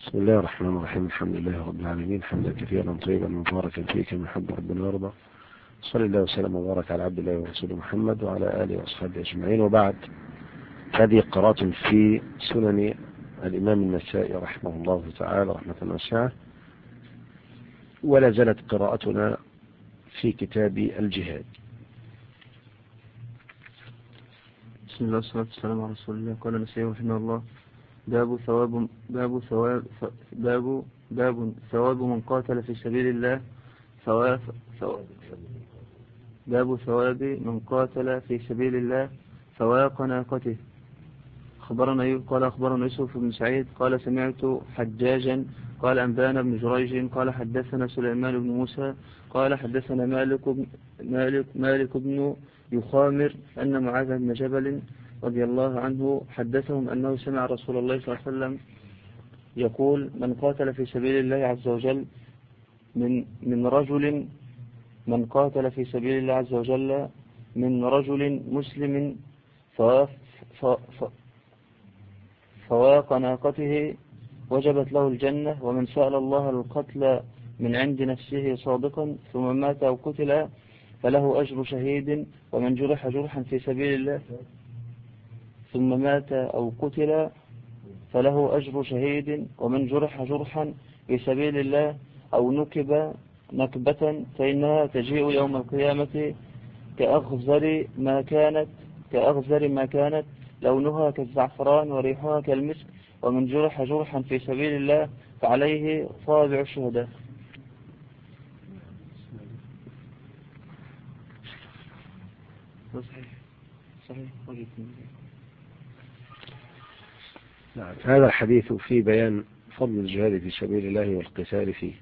بسم الله الرحمن الرحيم. الحمد لله رب العالمين، حمدا كثيرا طيبا مباركا فيه كما يحب ربنا ويرضى. صلى الله وسلم وبارك على عبد الله ورسوله محمد وعلى آله وأصحابه أجمعين، وبعد. هذه قراءة في سنن الإمام النسائي رحمه الله تعالى رحمة واسعة، ولا زالت قراءتنا في كتاب الجهاد. بسم الله والصلاة والسلام على رسول الله. قال النسائي رحمه الله: باب ثواب من قاتل في سبيل الله. باب ثواب من قاتل في سبيل الله فواق ناقته. قال أخبرنا يوسف بن سعيد قال سمعت حجاجا قال أنبانا بن جريج قال حدثنا سليمان بن موسى قال حدثنا مالك بن يخامر أن معاذ بن جبل رضي الله عنه حدثهم أنه سمع رسول الله صلى الله عليه وسلم يقول: من قاتل في سبيل الله عز وجل من قاتل في سبيل الله عز وجل من رجل مسلم فواق ناقته وجبت له الجنة، ومن سأل الله القتل من عند نفسه صادقا ثم مات أو قتل فله أجر شهيد، ومن جرح جرحا في سبيل الله ثم مات أو قتل فله أجر شهيد، ومن جرح جرحا في سبيل الله أو نكب نكبة فإنها تجيء يوم القيامة كأغزر ما كانت لونها كالزعفران وريحها كالمسك، ومن جرح جرحا في سبيل الله فعليه طابع الشهداء. صحيح. نعم. هذا الحديث في بيان فضل الجهاد في سبيل الله والقتال فيه،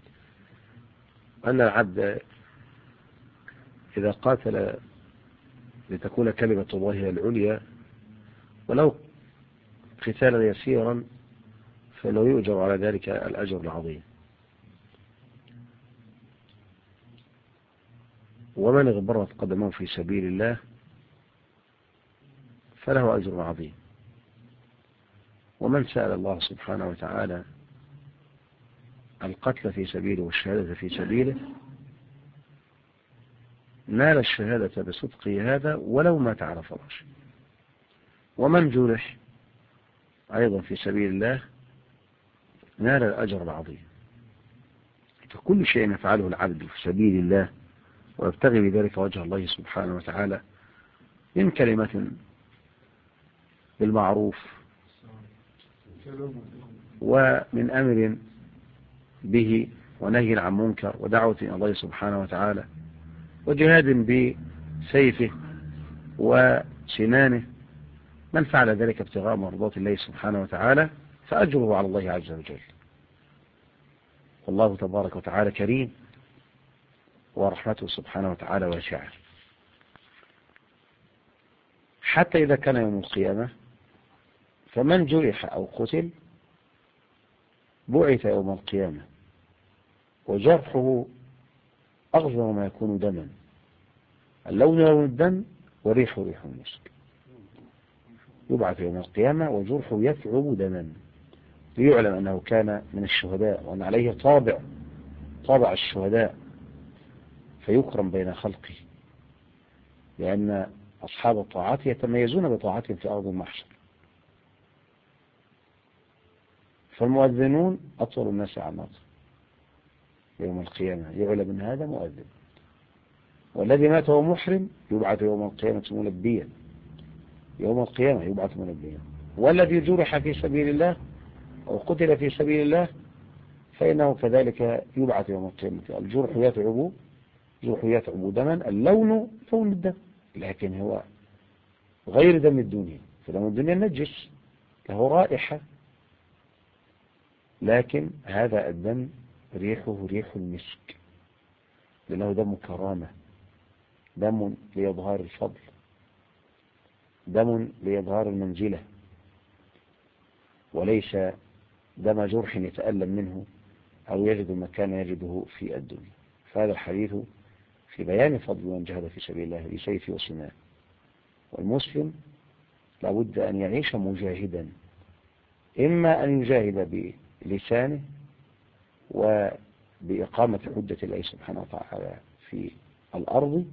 أن العبد إذا قاتل لتكون كلمة الله هي العليا ولو قتالا يسيرا فإنه يؤجر على ذلك الأجر العظيم. ومن اغبرت قدمه في سبيل الله فله أجر عظيم. ومن سأل الله سبحانه وتعالى القتل في سبيله والشهادة في سبيله نال الشهادة بصدقه هذا ولو مات على فراشه. ومن جرح أيضا في سبيل الله نال الأجر العظيم. فكل شيء يفعله العبد في سبيل الله ويبتغي بذلك وجه الله سبحانه وتعالى من كلمة بالمعروف ومن أمر به ونهي عن منكر ودعوة إلى الله سبحانه وتعالى وجهاد بسيفه وسنانه، من فعل ذلك ابتغاء مرضات الله سبحانه وتعالى فأجره على الله عز وجل. والله تبارك وتعالى كريم ورحمته سبحانه وتعالى واسعة، حتى إذا كان يوم القيامة فمن جرح أو قتل بعث يوم القيامة وجرحه أغزر ما يكون دما، اللون لون الدم وريح المسك. يبعث يوم القيامة وجرحه يثعب دما ليعلم أنه كان من الشهداء وأن عليه طابع الشهداء، فيكرم بين خلقه، لأن أصحاب الطاعات يتميزون بطاعتهم في أرض المحشر. فالمؤذنون أطول الناس أعناقا يوم القيامة، يعلم أن هذا مؤذن. والذي مات وهو محرم يبعث يوم القيامة ملبيا، يوم القيامة يبعث ملبيا. والذي جرح في سبيل الله أو قتل في سبيل الله فإنه كذلك يبعث يوم القيامة. الجرح يتعب دما، اللون لون الدم، لكن هو غير دم الدنيا، فدم الدنيا نجس له رائحة، لكن هذا الدم ريحه ريح المسك، لأنه دم كرامة، دم لإظهار الفضل، دم لإظهار المنزلة، وليس دم جرح يتألم منه أو يجد ما كان يجده في الدنيا. فهذا الحديث في بيان فضل من جهد في سبيل الله بسيف وسنان. والمسلم لابد أن يعيش مجاهدا، إما أن يجاهد بلسانه وبإقامة حجة الله سبحانه وتعالى في الأرض،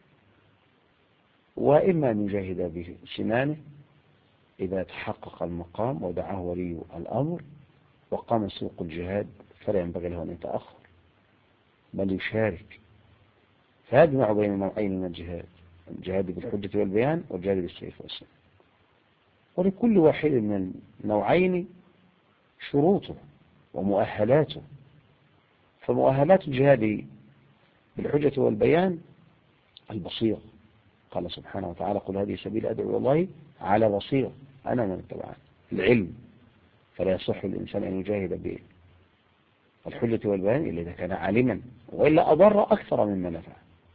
وإما أن يجاهد بسنانه إذا تحقق المقام ودعاه ولي الأمر وقام سوق الجهاد، فلا ينبغي له أن يتأخر بل يشارك، فيجمع بين نوعين من الجهاد: الجهاد بالحجة والبيان والجهاد بالسيف والسنان. ولكل واحد من النوعين شروطه ومؤهلاته، فمؤهلات الجهاد بالحجة والبيان البصيرة، قال سبحانه وتعالى: قل هذه سبيل أدعو إلى الله على بصيرة أنا ومن اتبعني. العلم، فلا يصح الإنسان أن يجاهد بالحجة والبيان إلا إذا كان عالما، وإلا أضر أكثر مما نفع.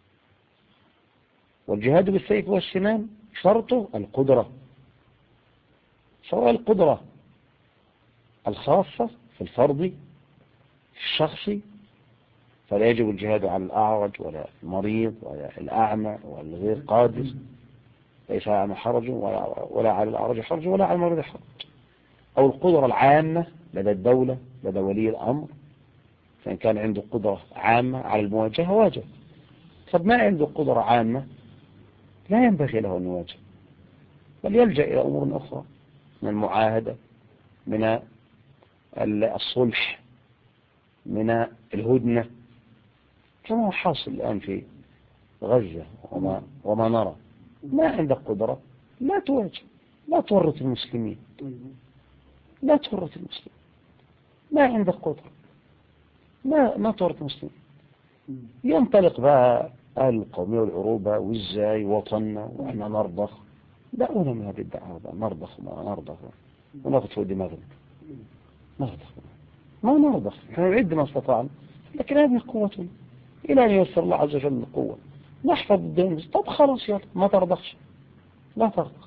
والجهاد بالسيف والسنان شرطه القدرة، سواء القدرة الخاصة في الفرد في الشخصي، فلا يجب الجهاد على الأعرج ولا المريض ولا الأعمى ولا الغير قادر، ليس على حرج ولا على الأعرج حرج ولا على المريض حرج. أو القدرة العامة لدى الدولة لدى ولي الأمر، فإن كان عنده قدرة عامة على المواجهة واجه. طب ما عنده قدرة عامة لا ينبغي له أن يواجه، بل يلجأ إلى أمور أخرى من المعاهدة، من الصلح، من الهدنة، كما هو حاصل الآن في غزة وما نرى. ما عندك قدرة لا تواجه، لا تورط المسلمين، لا تورط المسلمين. ما عندك قدرة ما تورط المسلمين. ينطلق بقى أهل القومية والعروبة وإزاي وطننا وإحنا نرضخ. دعونا من هذه الدعوة بقى، نرضخ وما نرضخ وناخذ فوق دماغنا، نرضخ ما نرضخ، احنا نعد ما استطعنا، لكن هذه قوتنا إلى أن ييسر الله عز وجل القوة نحفظ الدين. طب خلاص يلا ما ترضخش، لا ترضخ،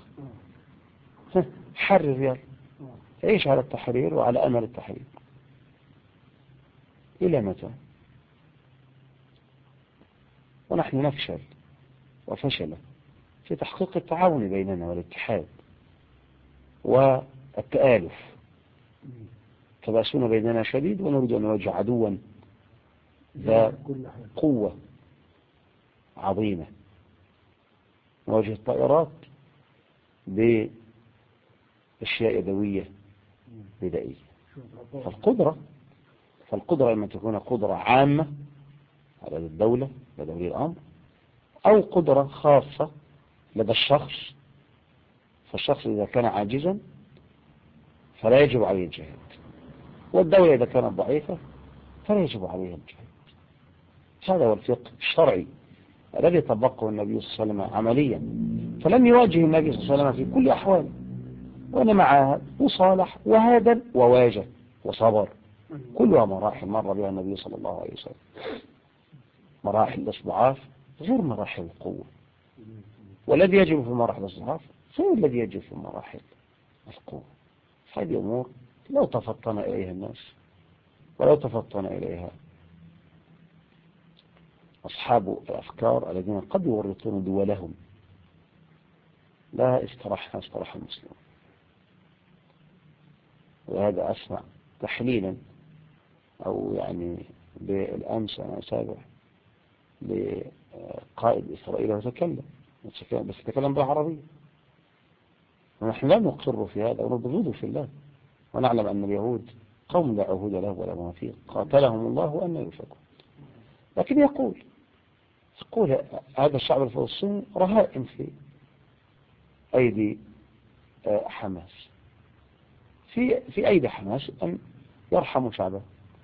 حرر يلا، عيش على التحرير وعلى أمل التحرير. إلى متى؟ ونحن نفشل وفشل في تحقيق التعاون بيننا والاتحاد والتآلف، تباسون بيننا شديد، ونريد أن نواجه عدوا ذا قوة عظيمة، نواجه الطائرات بأشياء يدوية بدائية. فالقدرة إما تكون قدرة عامة على الدولة لدى ولي الأمر، أو قدرة خاصة لدى الشخص، فالشخص إذا كان عاجزا فلا يجب عليه الجهاد، والدولة إذا كانت ضعيفة فلا يجب عليها الجهاد. هذا هو الفقه الشرعي الذي طبقه النبي صلى الله عليه وسلم عمليا، فلم يواجه النبي صلى الله عليه وسلم في كل أحواله، وإنما عاهد وصالح وهادن وواجه وصبر، كلها مراحل مر بها النبي صلى الله عليه وسلم، مراحل الاستضعاف غير مراحل القوة، والذي يجب في مراحل الاستضعاف غير الذي يجب في مراحل القوة. هذه أمور لو تفطن إليها الناس، ولو تفطن إليها أصحاب الأفكار الذين قد يورطون دولهم، لا استراح المسلمون. وهذا أسمع تحليلا، أو يعني بالأمس أنا أتابع لقائد إسرائيل وتكلم، بس يتكلم بالعربية، ونحن لا نقر في هذا ونبغض في الله، ونعلم أن اليهود قوم لا عهود له ولا مواثيق، قاتلهم الله وأن يفكون. لكن يقول هذا الشعب الفلسطيني رهائن في أيدي حماس، في أيدي حماس أن يرحموا شعبه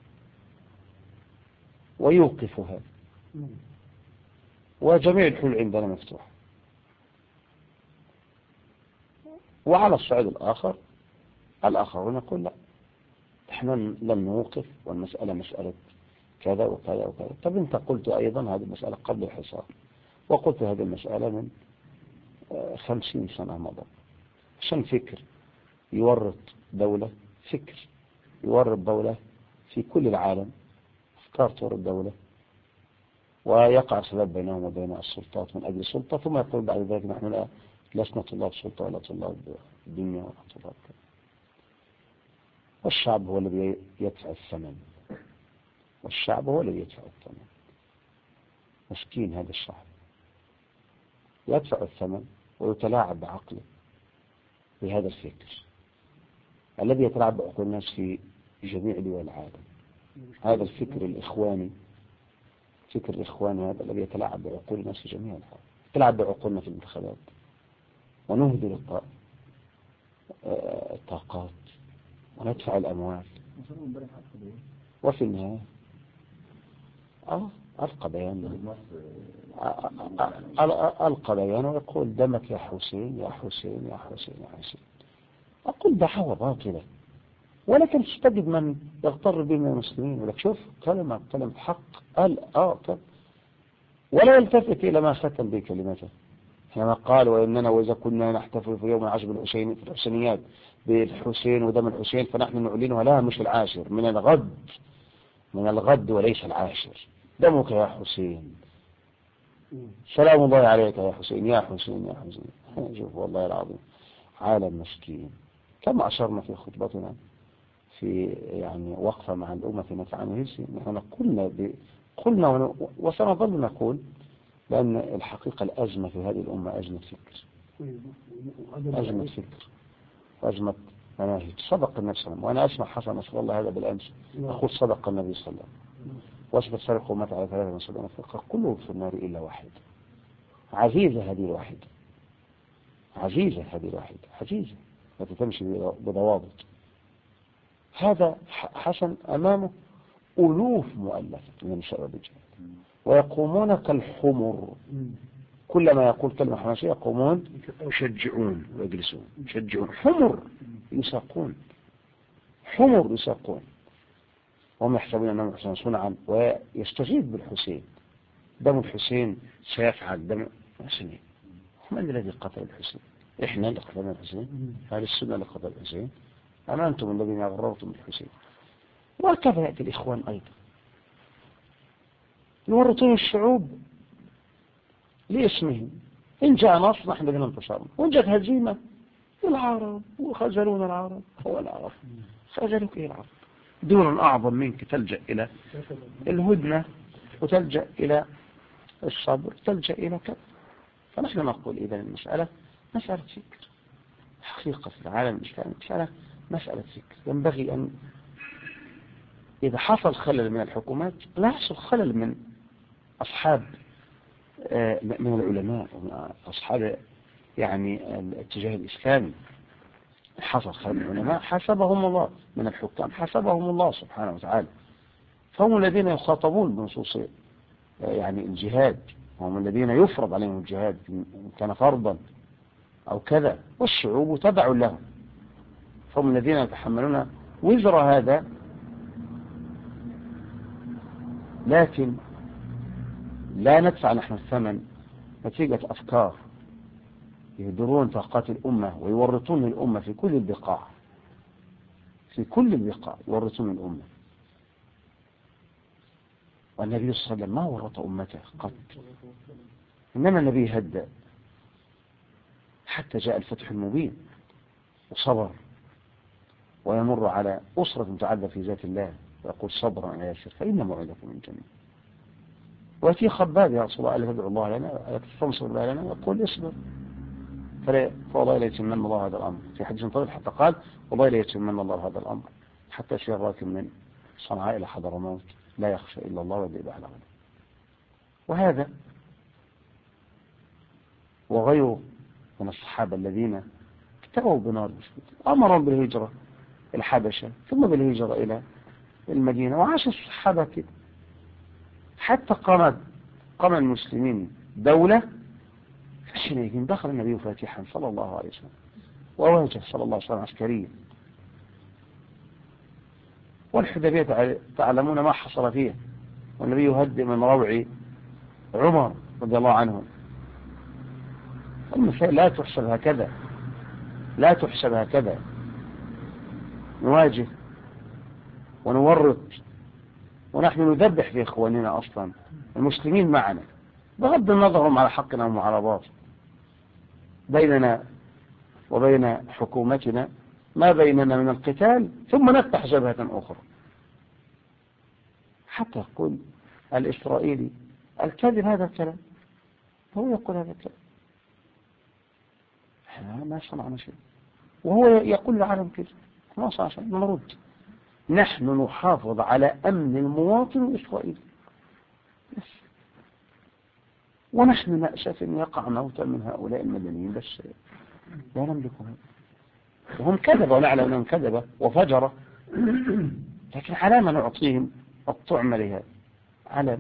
ويوقفوا هذا، وجميع الحلول عندنا مفتوحة. وعلى الصعيد الآخر الآخرون يقول لا، احنا لن نوقف، والمسألة مسألة كذا وكذا وكذا. طب انت قلت أيضا هذه المسألة قبل الحصار، وقلت هذه المسألة من 50 سنة مضى، عشان فكر يورط دولة، فكر يورط دولة في كل العالم، أفكار تورط دولة، ويقع سبب بينهم وبين السلطات من أجل سلطة، ثم يقول بعد ذلك نحن لسنا طلاب سلطة ولا طلاب الدنيا ولا طلاب كذا. والشعب هو الذي يدفع الثمن، والشعب هو الذي يدفع الثمن. مسكين هذا الشعب يدفع الثمن ويتلاعب بعقله بهذا الفكر الذي يتلاعب بعقول الناس في جميع دول العالم. هذا الفكر الإخواني، فكر الإخواني هذا الذي يتلاعب بعقول الناس في جميع العالم، يتلاعب بعقولنا في الانتخابات ونهدر الطاقات وندفع الأموال، وفي النهاية ألقى بيان ويقول دمك يا حسين يا حسين يا حسين يا حسين. أقول دعوة باطلة، ولكن تجد من يغتر به من المسلمين ولك شوف كلمة حق قال ولا يلتفت إلى ما ختم به كلمته حينما قال وإننا وإذا كنا نحتفل في يوم العاشر بالحسين في الحسينيات بالحسين ودم الحسين فنحن نعلنها لها مش العاشر، من الغد وليس العاشر. دمك يا حسين، سلام الله عليك يا حسين يا حسين يا حسين. شوف والله العظيم عالم مسكين. كما أشرنا في خطبتنا في يعني وقفة مع الأمة في مكان هيلسي، نحن قلنا وسنظل نقول لأن الحقيقة الأزمة في هذه الأمة أزمة فكر، وأزمة مناهج. صدق النبي صلى الله عليه وسلم، وأنا أسمع حسن نصر الله هذا بالأمس أقول صدق النبي صلى الله عليه وسلم، وأثبت سرق ومات على 73 فرقة كلهم في النار إلا واحد. عزيزة هذه الواحدة، عزيزة التي تمشي بضوابط. هذا حسن أمامه ألوف مؤلفة من الشباب الجهاد ويقومون كالحمر، كلما يقول كلمة حماسية يقومون يشجعون ويجلسون، حمر يساقون وهم يحسبون أنهم يحسنون صنعا ويستجيب بالحسين. دم الحسين سيفعل دم الحسين. من الذي قتل الحسين؟ إحنا اللي قتلنا الحسين؟ هذه السنة اللي قتل الحسين؟ أما أنتم الذين غررتم بالحسين. وهكذا يأتي الإخوان أيضا يورطون الشعوب لاسمهم. إن جاء نصر نحن بنا انتصارنا، وإن جاءت هزيمة العرب وخزلون العرب. هو العرب خزلوك إيه العرب؟ دون أعظم منك تلجأ إلى الهدنة وتلجأ إلى الصبر تلجأ إلى كذا. فنحن نقول إذا المسألة مسألة فكر حقيقة في العالم الإسلامي، مسألة فكر. ينبغي أن إذا حصل خلل من الحكومات لا يحصل خلل من أصحاب من العلماء ومن أصحاب يعني الاتجاه الإسلامي. حصل خلل من العلماء حسبهم الله، من الحكام حسبهم الله سبحانه وتعالى، فهم الذين يخاطبون بنصوص يعني الجهاد، هم الذين يفرض عليهم الجهاد إن كان فرضا أو كذا، والشعوب تبع لهم، فهم الذين يتحملون وزر هذا. لكن لا ندفع نحن الثمن نتيجة أفكار يهدرون طاقات الأمة ويورطون الأمة في كل البقاع، يورطون الأمة. والنبي صلى الله عليه وسلم ما ورط أمته قط، إنما النبي هدأ حتى جاء الفتح المبين وصبر، ويمر على أسرة متعددة في ذات الله ويقول صبرا يا ياسر فإن موعدكم من جنة. ويأتي خباب يا رسول الله ألا تدعو الله لنا تنصر الله لنا، يقول اصبر فوالله لا يتمنى الله هذا الأمر. في حديث طويل حتى قال والله لا يتمنى الله هذا الأمر حتى يسير راكب من صنعاء إلى حضرموت لا يخشى إلا الله ويذئب على غنم. وهذا وغيره من الصحابة الذين اكتووا بنار أمرهم بالهجرة إلى الحبشة ثم بالهجرة إلى المدينة، وعاش الصحابة كده حتى قام المسلمين دولة. حينئذ دخل النبي فاتحا صلى الله عليه وسلم وواجه صلى الله عليه وسلم عسكريا. والحديبية تعلمون ما حصل فيها، والنبي يهدئ من روع عمر رضي الله عنه. المسائل لا تحسب هكذا نواجه ونورط ونحن نذبح في إخواننا أصلا المسلمين معنا بغض النظر هم على حقنا ومعارضات بيننا وبين حكومتنا ما بيننا من القتال ثم نفتح جبهة أخرى. حتى يقول الإسرائيلي الكذب هذا الكلام، هو يقول هذا الكلام، احنا ما صنعنا شيء، وهو يقول العالم كذا ما صنع شيء. نرد، نحن نحافظ على أمن المواطن الإسرائيلي بس، ونحن نأسف أن يقع موتا من هؤلاء المدنيين، بس لا نملك هذا. وهم كذبوا ونعلم أنهم كذبوا وفجروا، لكن على ما نعطيهم الطعم لهذا على.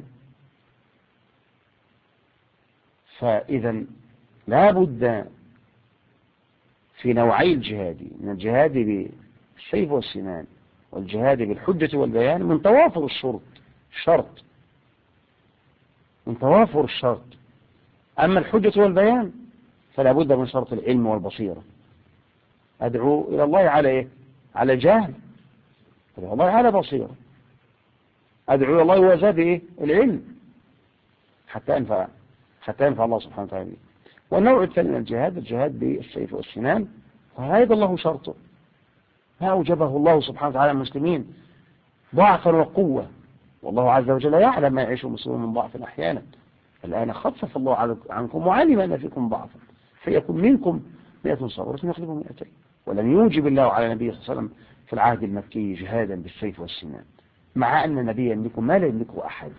فإذا لا بد في نوعي الجهاد، من الجهاد بالسيف والسنان والجهاد بالحجة والبيان، من توافر الشرط من توافر الشرط. أما الحجة والبيان فلا بد من شرط العلم والبصيرة. أدعو إلى الله على إيه؟ على جهل، أدعو الله على بصيرة، أدعو إلى الله وزاد إيه؟ العلم، حتى ينفع الله سبحانه وتعالى. والنوع الثاني من الجهاد بالسيف والسنان، وهذا الله شرطه، ما أوجبه الله سبحانه وتعالى المسلمين ضعفا وقوة، والله عز وجل يعلم ما يعيش المسلمون من ضعف أحيانا. الآن خفف الله عنكم وعلم أن فيكم ضعفا، فيكون منكم 100 صابرة يغلبوا 200. ولم يوجب الله على النبي صلى الله عليه وسلم في العهد المكي جهادا بالسيف والسنان، مع أن النبي يملك ما لا يملكه أحد،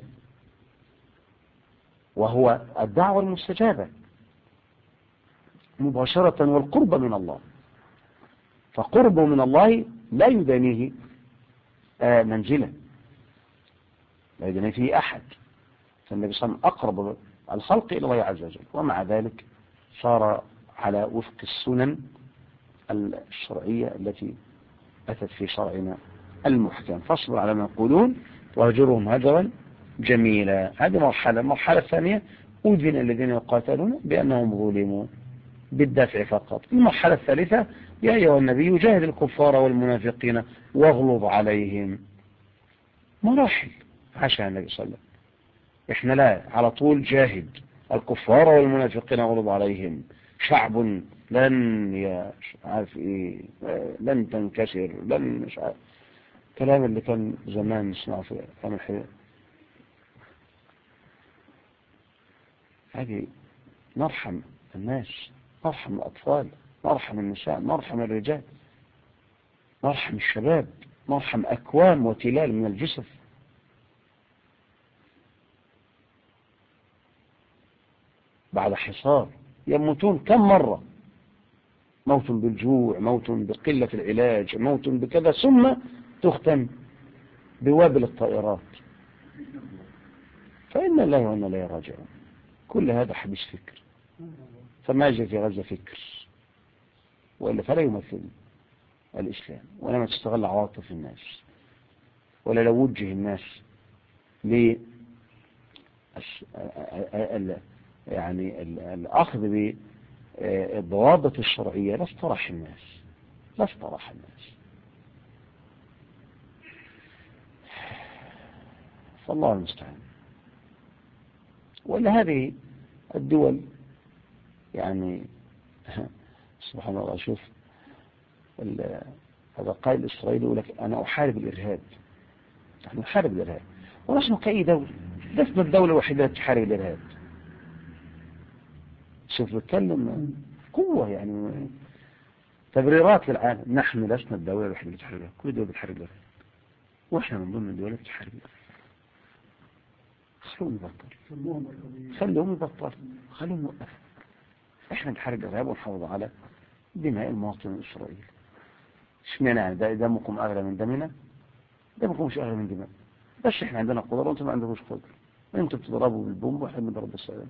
وهو الدعوة المستجابة مباشرة والقرب من الله. فقربه من الله لا يدانيه منزلا، لا يدانيه فيه أحد. فالنبي صلى الله عليه وسلم أقرب الخلق إلى الله عز وجل، ومع ذلك صار على وفق السنن الشرعية التي أتت في شرعنا المحكم. فاصبر على ما يقولون واهجرهم هجرا جميلا. هذه مرحلة. المرحلة الثانية أذن الذين يقاتلون بأنهم ظلموا بالدفع فقط. المرحلة الثالثة يا أيها النبي جاهد الكفار والمنافقين واغلظ عليهم. مراحل عاشها النبي صلى الله عليه وسلم. إحنا لا على طول جاهد الكفار والمنافقين واغلظ عليهم. شعب لن عارف إيه، لن تنكسر، لن مش عارف الكلام اللي كان زمان نسمعه في أيام الحياة. هذه نرحم الناس، نرحم الأطفال، نرحم النساء، نرحم الرجال، نرحم الشباب، نرحم أكوام وتلال من الجسف. بعد حصار يموتون كم مرة، موت بالجوع، موت بقلة العلاج، موت بكذا، ثم تختم بوابل الطائرات. فإن الله وإنا إليه راجعون. كل هذا حبس فكر، فما جاء في غزة فكر، وإلا فلا يمثل الإسلام، ولما تستغل عواطف الناس، ولا لو وجه الناس يعني الأخذ بالضوابط الشرعية لاستراح الناس. فالله المستعان. ولا هذه الدول يعني سبحان الله. شوف هذا قائد إسرائيل يقول لك أنا أحارب الإرهاب. نحن نحارب الإرهاب، ونحن كأي دولة لسنا الدولة الوحيدة التي تحارب الإرهاب. شوف بتكلم قوة، يعني تبريرات للعالم. نحن لسنا الدولة الوحيدة التي تحارب الإرهاب، كل دولة بتحارب الإرهاب، وإحنا من ضمن الدول التي تحارب الإرهاب. خلوهم يبطل، خلوهم يوقف. إحنا نحارب الإرهاب ونحافظ على دماء المواطن الإسرائيلي. اشمعنى يعني دمكم أغلى من دمنا؟ دمكم مش أغلى من دماء، بس إحنا عندنا قدرة وأنتم ما عندكوش قدرة. أنتم بتضربوا بالبومب وإحنا بنضرب بالسلام.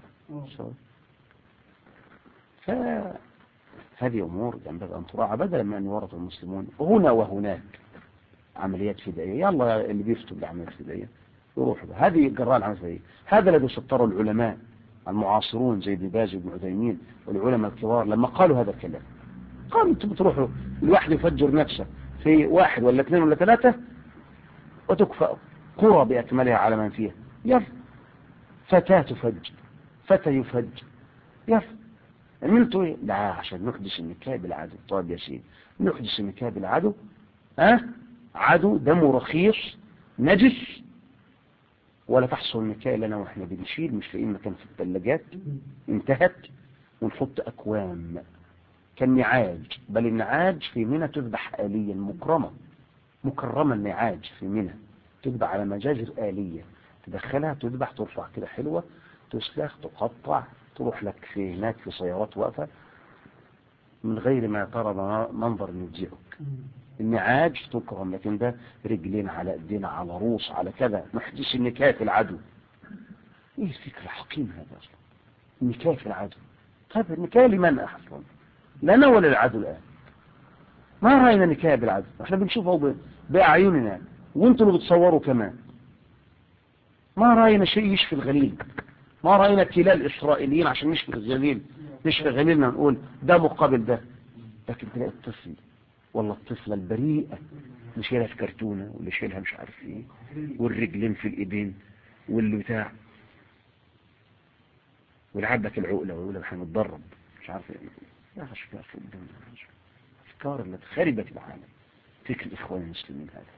فهذه أمور ينبغي أن تراعى، بدلا من أن يورط المسلمون هنا وهناك عمليات فدائية. يلا اللي بيفتوا بعمليات فدائية يروحوا. هذه جراء العمليات الفدائية. هذا الذي سطروا العلماء المعاصرون زي ابن باز وابن عثيمين والعلماء الكبار لما قالوا هذا الكلام. قالوا أنتم بتروحوا الواحد يفجر نفسه في 1 ولا 2 ولا 3 وتكفأ قرى بأكملها على من فيها. يلا فتاة تفجر، فتى يفجر، يلا عملتوا ايه؟ لا عشان نقدس النكاح بالعدد. طيب يا سيدي، نحدث النكاح بالعدو، عدو دمه رخيص نجس، ولا تحصل النكاح لنا واحنا بنشيل مش لاقيين مكان في الثلاجات انتهت، ونحط اكوام كالنعاج. بل النعاج في منى تذبح آليا مكرمة النعاج في منى تذبح على مجازر آلية، تدخلها تذبح ترفع كده حلوة، تسلخ تقطع، تروح لك في هناك في سيارات واقفة من غير ما ترى منظر يفزعك. النعاج تكرم، لكن ده رجلين على ايدينا على روس على كذا، نحدث النكاح العدو. ايه الفكرة الحكيم هذا اصلا؟ النكاح العدو. طيب النكاح لمن اصلا؟ لنا ولا للعدو الان؟ ما راينا نكاح بالعدو، احنا بنشوفه باعيننا وانتوا اللي بتصوروا كمان. ما راينا شيء يشفي الغليل، ما راينا تلال اسرائيليين عشان نشفي الغليل، نشفي غليلنا نقول ده مقابل ده. لكن تلاقي الطفل والله الطفلة البريئة اللي شايلها في كرتونة واللي شايلها مش عارف ايه، والرجلين في الايدين واللي بتاع، ولعبك العقلة ويقول احنا نتدرب مش عارف ايه. يا اخي شكلها في الدنيا افكار التي خربت العالم. فكر الاخوان المسلمين هذا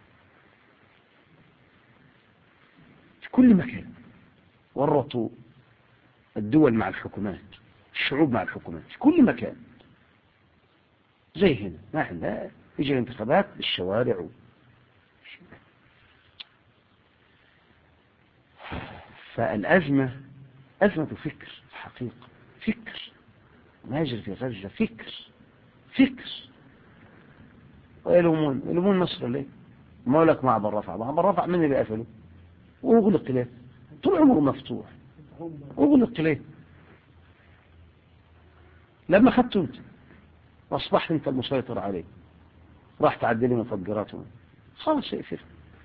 في كل مكان، ورطوا الدول مع الحكومات، الشعوب مع الحكومات في كل مكان. زي هنا ما احنا يجي الانتخابات بالشوارع فالأزمة أزمة فكر الحقيقة، فكر ما يجري في غزة، فكر ويلومون مصر ليه؟ ما لك معبر رفع من اللي قفله وأغلق ليه؟ طول عمره مفتوح أغلق ليه؟ لما خدت انت واصبحت انت المسيطر عليه، راح تعدلي مفجراته خلاص اقفل.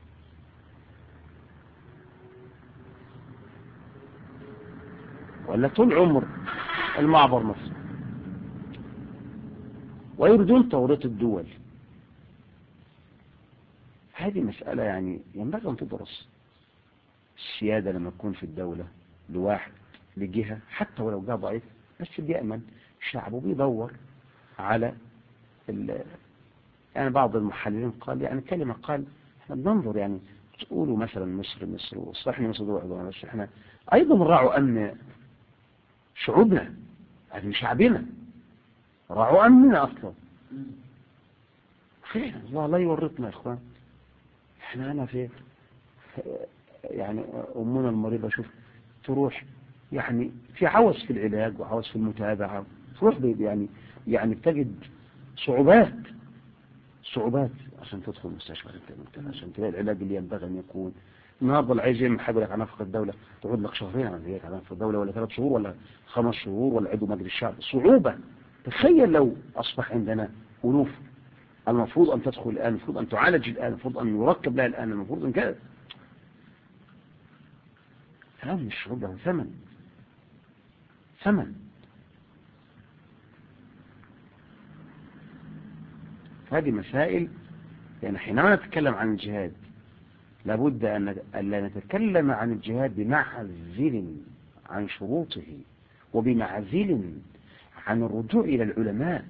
ولا طول عمر المعبر مفتوح ويريدون توريط الدول. هذه مسألة يعني ينبغي أن تدرس. السيادة لما تكون في الدولة لواحد لجهة حتى ولو جاء ضعيف بس بيأمن شعبه بيدور على يعني بعض المحللين قال يعني كلمة قال احنا بننظر يعني تقولوا مثلا مصر وصحيح مصر دول بس احنا أيضا نراعوا أمن شعوبنا، أمن شعبنا، راعوا أمننا أصلا. فعلا الله لا يورطنا يا إخوان. احنا أنا في يعني أمنا المريضة شوف تروح يعني في عوز في العلاج وعوز في المتابعة، تروح يعني بتجد صعوبات عشان تدخل المستشفى عشان تلاقي العلاج اللي ينبغي أن يكون. النهارده العايز محب لك على نفقة الدولة تقعد لك شهرين على نفقة الدولة ولا 3 شهور ولا 5 شهور ولا عضو مجلس الشعب، صعوبة. تخيل لو أصبح عندنا ألوف المفروض أن تدخل الآن، المفروض أن تعالج الآن، المفروض أن يركب لها الآن، المفروض أن كذا. كلام الشعوب له ثمن. هذه مسائل يعني حينما نتكلم عن الجهاد لابد أن لا نتكلم عن الجهاد بمعزل عن شروطه وبمعزل عن الرجوع إلى العلماء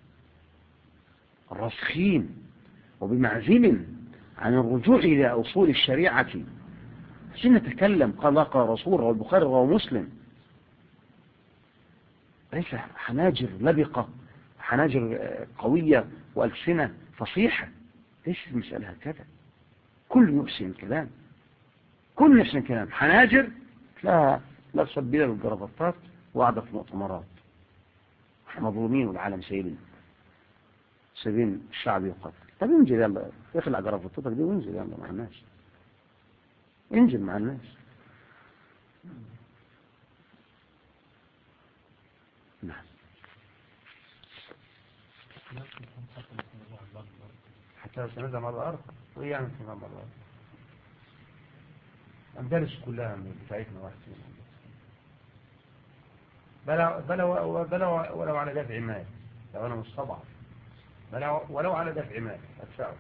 الراسخين، وبمعزل عن الرجوع إلى أصول الشريعة. عشان نتكلم قال رسول رواه البخاري رواه مسلم، ليس حناجر لبقة، حناجر قوية وألسنة فصيحة. ليس المسألة هكذا. كل يحسن كلام حناجر لا سبيل للجرافطات وقعدة في مؤتمرات مظلومين والعالم سايبين الشعب يقتل. طب انزل يلا اخلع جرافطتك دي وانزل يلا مع الناس، انزل مع الناس. نعم حتى لو سنزل على الأرض وإيه يعني سنزل على الأرض؟ أندلس كلها بتاعتنا واحد بلا ولو على دافع مال، لو أنا مستضعف ولو على دافع مال أدفعه.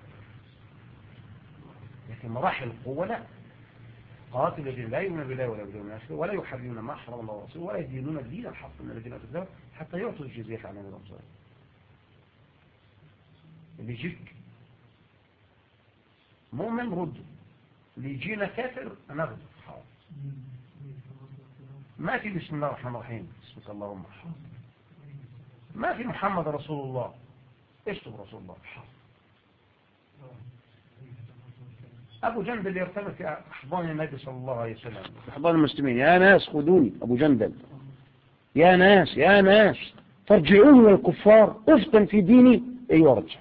لكن مراحل القوة لا. قاتل الذين لا يؤمنون بالله ولا باليوم الآخر ولا يحرمون ما حرم الله ورسوله ولا يدينون الدين الحق من الذين أوتوا الكتاب حتى يعطوا الجزية عن يد صاغرة. اللي يجيك مؤمن رده، اللي يجينا كافر ناخده. حاضر. ما في بسم الله الرحمن الرحيم بسمك اللهم حاضر. ما في محمد رسول الله اشتم رسول الله. حاضر. أبو جندل اللي يرتبط في أحضان النبي صلى الله عليه وسلم في أحضان المسلمين، يا ناس خذوني. أبو جندل يا ناس يا ناس ترجعوني من الكفار افتن في ديني. ايوه رجع.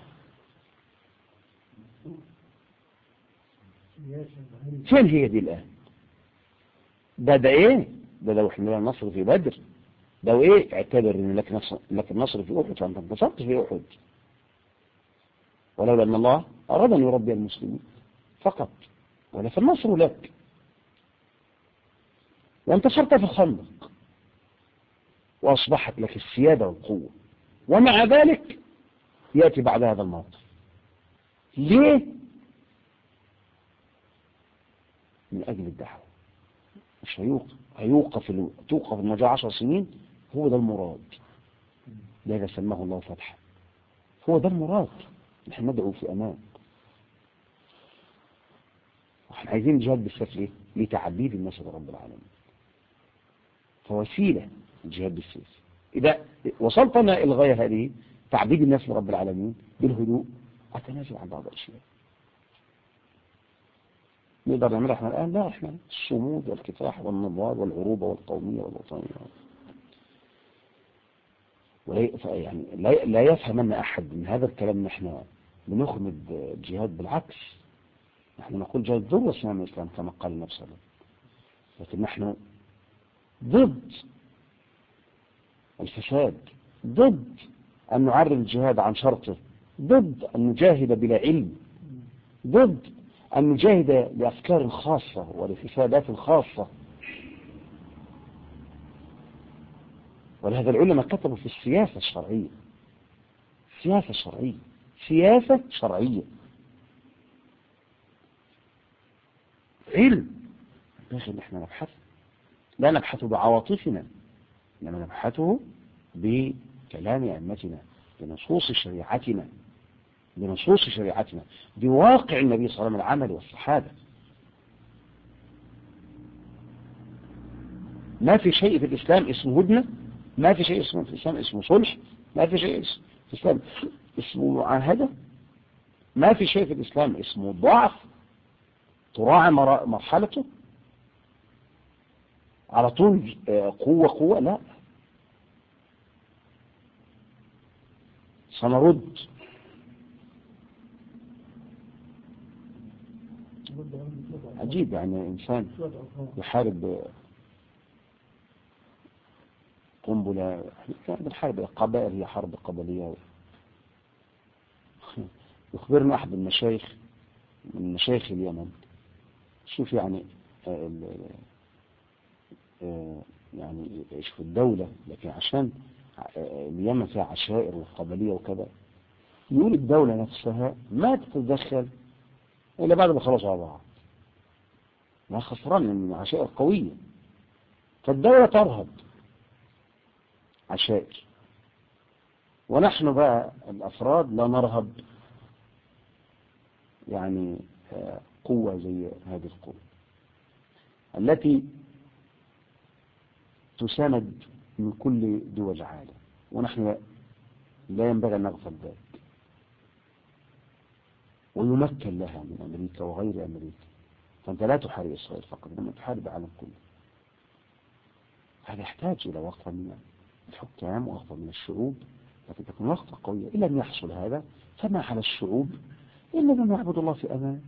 فين هي دي الآن؟ ده ايه؟ ده لو احنا النصر في بدر، ده ايه؟ اعتبر ان لك النصر في احد فانت انتصرت في احد، ولولا ان الله اراد ان يربي المسلمين فقط، ولا فالنصر لك، وانتصرت في الخندق واصبحت لك السيادة والقوة، ومع ذلك يأتي بعد هذا الموقف. ليه؟ من أجل الدعوة. مش توقف المجاعة 10 سنين. هو ده المراد، لذا سماه الله فتحا. هو ده المراد. نحن ندعو في أمان. احنا عايزين جهاد بالسيف ليه؟ لتعبيد الناس برب العالمين، فوسيلة الجهاد بالسيف. إذا وصلتنا الغاية هذه تعبيد الناس برب العالمين بالهدوء، أتنازل عن بعض الأشياء نقدر نعملها احنا الآن. لا، احنا الصمود والكفاح والنضال والعروبة والقومية والوطنية. يعني لا يفهمن أحد من هذا الكلام نحن بنخمد الجهاد. بالعكس، نحن نقول جهاد ذروة سنام الإسلام كما قال النبي صلى الله عليه وسلم، لكن نحن ضد الفساد، ضد أن نعرف الجهاد عن شرطه، ضد أن نجاهد بلا علم، ضد أن نجاهد لأفكار خاصة ولحسابات خاصة. ولهذا العلماء كتبوا في السياسة الشرعية، سياسة شرعية، سياسة شرعية، علم. لكن نحن نبحث، لا نبحث بعواطفنا، إنما نبحثه بكلام أئمتنا، بنصوص شريعتنا، بنصوص شريعتنا، بواقع النبي صلى الله عليه وسلم العمل والصحابة. ما في شيء في الإسلام اسمه هدنة، ما في شيء اسمه في الإسلام اسمه صلح، ما في شيء في الإسلام اسمه معاهدة، ما في شيء في الإسلام اسمه ضعف تراعي مرحلته على طول قوة. لا، سنرد. عجيب يعني إنسان يحارب قنبلة. الحرب القبائل هي حرب قبلية. يخبرنا أحد المشايخ من مشايخ اليمن، شوف يعني يعني ايش في الدولة، لكن عشان اليمن فيها عشائر وقبلية وكذا، يقول الدولة نفسها ما تتدخل إلا بعد ما خلصوا على بعض، ما خسران من عشائر قوية، فالدولة ترهب عشائر، ونحن بقى الأفراد لا نرهب يعني قوة زي هذه القوة التي تساند من كل دول العالم، ونحن لا ينبغي أن نغفل ذلك، ويمكن لها من أمريكا وغير أمريكا. فأنت لا تحارب إسرائيل فقط، إنما تحارب العالم كله. هذا يحتاج إلى وقفة من الحكام ووقفة من الشعوب، لكن تكون وقفة قوية. إن لم يحصل هذا فما على الشعوب إلا أن يعبدوا الله في أمان،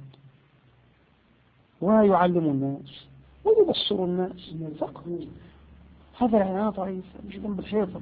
ويعلموا الناس ويبصروا الناس فقط. هذا العناية ضعيف، مش جنب الحيطة.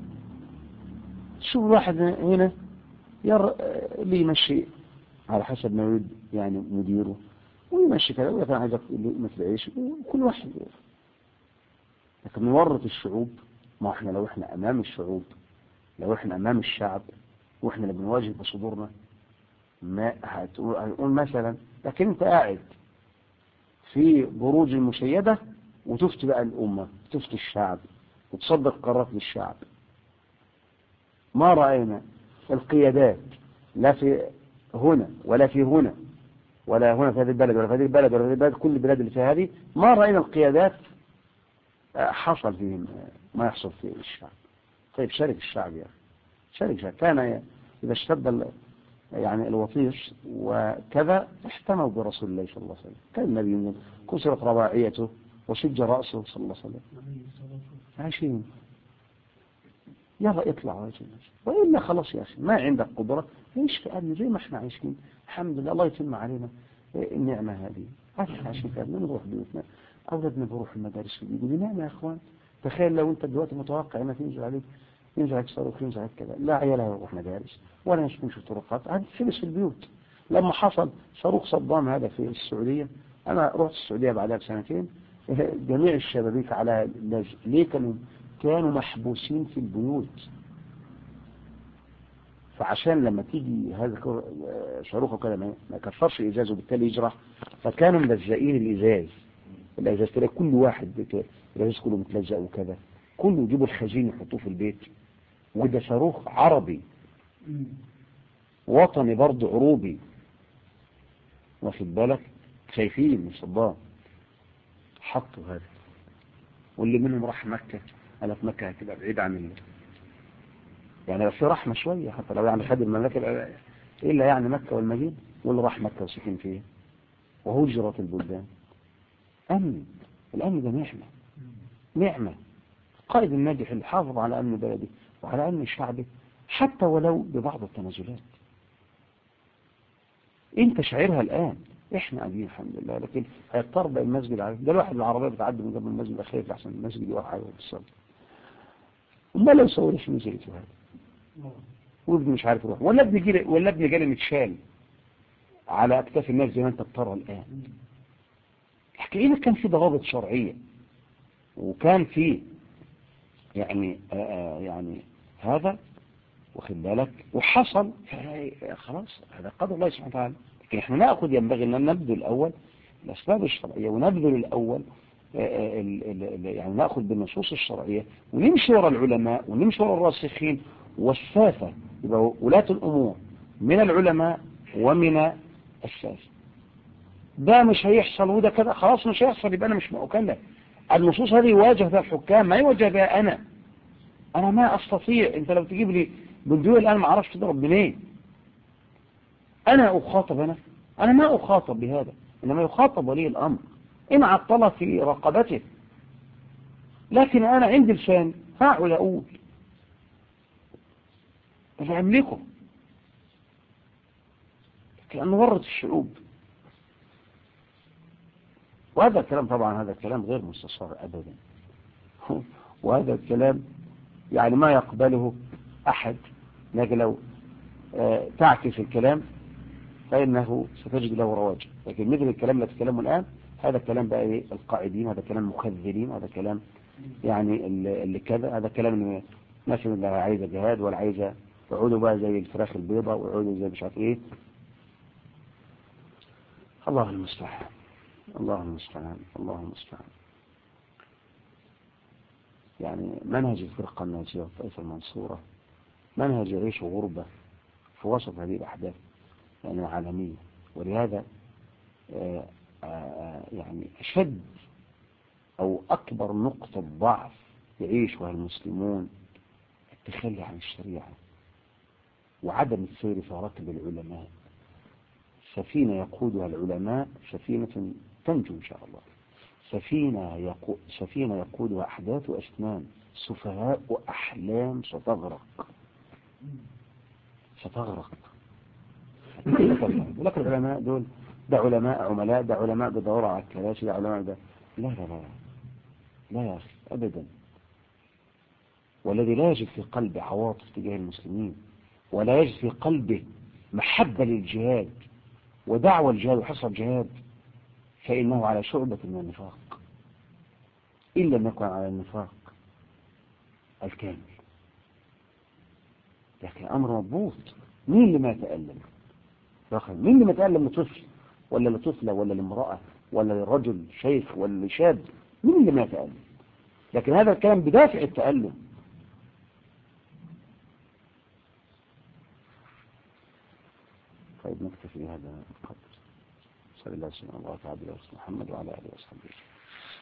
شوف واحد هنا اللي يمشي على حسب ما يريد يعني مديره، ويمشي كذا، ويقول أنا عايز مثل عيش، وكل واحد. لكن نورط الشعوب. ما احنا لو احنا أمام الشعوب، لو احنا أمام الشعب، واحنا اللي بنواجه بصدورنا، ما هتقول مثلا، لكن انت قاعد في بروج المشيدة وتفتي بقى الأمة، تفتي الشعب وتصدر قرارات للشعب. ما رأينا القيادات لا في هنا ولا في هنا ولا هنا في هذه البلد ولا في هذه البلد ولا في هذه البلد، كل البلاد اللي فيها هذه ما رأينا القيادات حصل فيهم ما يحصل في الشعب. طيب شارك الشعب يا أخي، شارك الشعب. كان إذا اشتد يعني الوطيس وكذا احتموا برسول الله صلى الله عليه وسلم، كان النبي كسرت رباعيته وشج رأسه صلى الله عليه وسلم. عايشين يلا اطلع وإلا خلاص يا أخي ما عندك قدرة عيش في أمن زي ما احنا عايشين، الحمد لله الله يتم علينا النعمة هذه. احنا عايشين في أمن، نروح بيوتنا، أولادنا بيروحوا المدارس، يقولوا نعمة يا إخوان. تخيل لو أنت دلوقتي متوقع أنك ينزل عليك صاروخ، ينزل عليك كذا، لا عيالها يروح مدارس ولا يسكنوا في الطرقات، هتتحبس في البيوت. لما حصل صاروخ صدام هذا في السعودية، أنا رحت السعودية بعدها بسنتين، جميع الشبابيك على اللجء. ليه؟ كانوا محبوسين في البيوت. فعشان لما تيجي هذا صاروخ وكذا ما كسرش الإزاز وبالتالي يجرح، فكانوا ملزقين الإزاز تلاقي كل واحد الإزاز كله متلزق وكذا، كله يجيبوا الخزين يحطوه في البيت. وده صاروخ عربي وطني برضه عروبي، واخد بالك، خايفين من صدام، حطوا هذا. واللي منهم راح مكة، أنا في مكة هتبقى بعيد عن يعني في رحمة شوية، حتى لو يعني خد المملكة إلا يعني مكة والمدينة، واللي راح مكة وسكن فيه وهجرت البلدان. أمن، الأمن ده نعمة. قائد الناجح اللي حافظ على أمن بلده وعلى أمن شعبه حتى ولو ببعض التنازلات. انت شاعرها الآن، احنا قاعدين الحمد لله، لكن هيضطر بقى المسجد عليه ده. الواحد العربية بتعدي من قبل المسجد خايف لحسن المسجد يقع عليه بالصبر. وما لو يصورش نزلته هذا وابني مش عارف يروح، ولا ابني جالي متشال على اكتاف الناس زي ما انت بترى الآن. احكي لك كان في ضوابط شرعية وكان في يعني هذا واخد بالك، وحصل خلاص هذا قدر الله سبحانه وتعالى. لكن احنا نأخذ، ينبغي ان نبذل الأول الأسباب الشرعية، ونبذل الأول يعني نأخذ بالنصوص الشرعية، ونمشي وراء العلماء ونمشي وراء الراسخين والساسة. يبقى ولاة الأمور من العلماء ومن الساسة. ده مش هيحصل وده كذا، خلاص مش هيحصل، يبقى أنا مش مكلف. النصوص هذه يواجه بها الحكام، ما يواجه بها أنا ما أستطيع. أنت لو تجيب لي بندوية الآن ما أعرفش تضرب منين. أنا أخاطب، أنا ما أخاطب بهذا، إنما يخاطب ولي الأمر إن عطل في رقبته. لكن أنا عندي لسان هقعد أقول اللي أملكه، لأن ورط الشعوب. وهذا الكلام طبعا هذا الكلام غير مستصار أبدا، وهذا الكلام يعني ما يقبله أحد. لكن لو تعكس الكلام فإنه ستجد له رواج. لكن مثل الكلام اللي تكلمه الآن هذا كلام بقى إيه؟ القاعدين، هذا كلام مخذلين، هذا كلام يعني اللي كذا، هذا كلام الناس اللي عايزة جهاد ولا عايزة يقعدوا بقى زي الفراخ البيضاء ويقعدوا زي مش عارف إيه. الله المستعان، الله المستعان، الله المستعان. يعني منهج الفرقة الناجية والطائفة المنصورة منهج يعيش غربة في وسط هذه الأحداث يعني العالمية. ولهذا يعني أشد أو أكبر نقطة ضعف يعيشها المسلمون التخلي عن الشريعة وعدم السير في ركب العلماء. سفينة يقودها العلماء سفينة تنجو إن شاء الله. سفينة يقودها أحداث أسنان سفهاء وأحلام ستغرق. ولكن العلماء دول ده علماء عملاء، ده علماء بدورة على الكراسي، ده علماء ده لا لا لا لا يا أخي أبدا. والذي لا يجد في قلبه عواطف تجاه المسلمين ولا يجد في قلبه محبة للجهاد ودعوة الجهاد وحصر الجهاد فإنه على شعبة من النفاق، إن لم يكن على النفاق الكامل. لكن أمر مضبوط. مين اللي ما يتألم؟ مين اللي ما يتألم؟ لطفل ولا لطفلة ولا لامرأة ولا لرجل شيخ ولا لشاب؟ مين اللي ما يتألم؟ لكن هذا الكلام بدافع التألم. طيب نكتفي بهذا القدر. صلى الله عليه وسلم محمد وعلى آله وصحبه.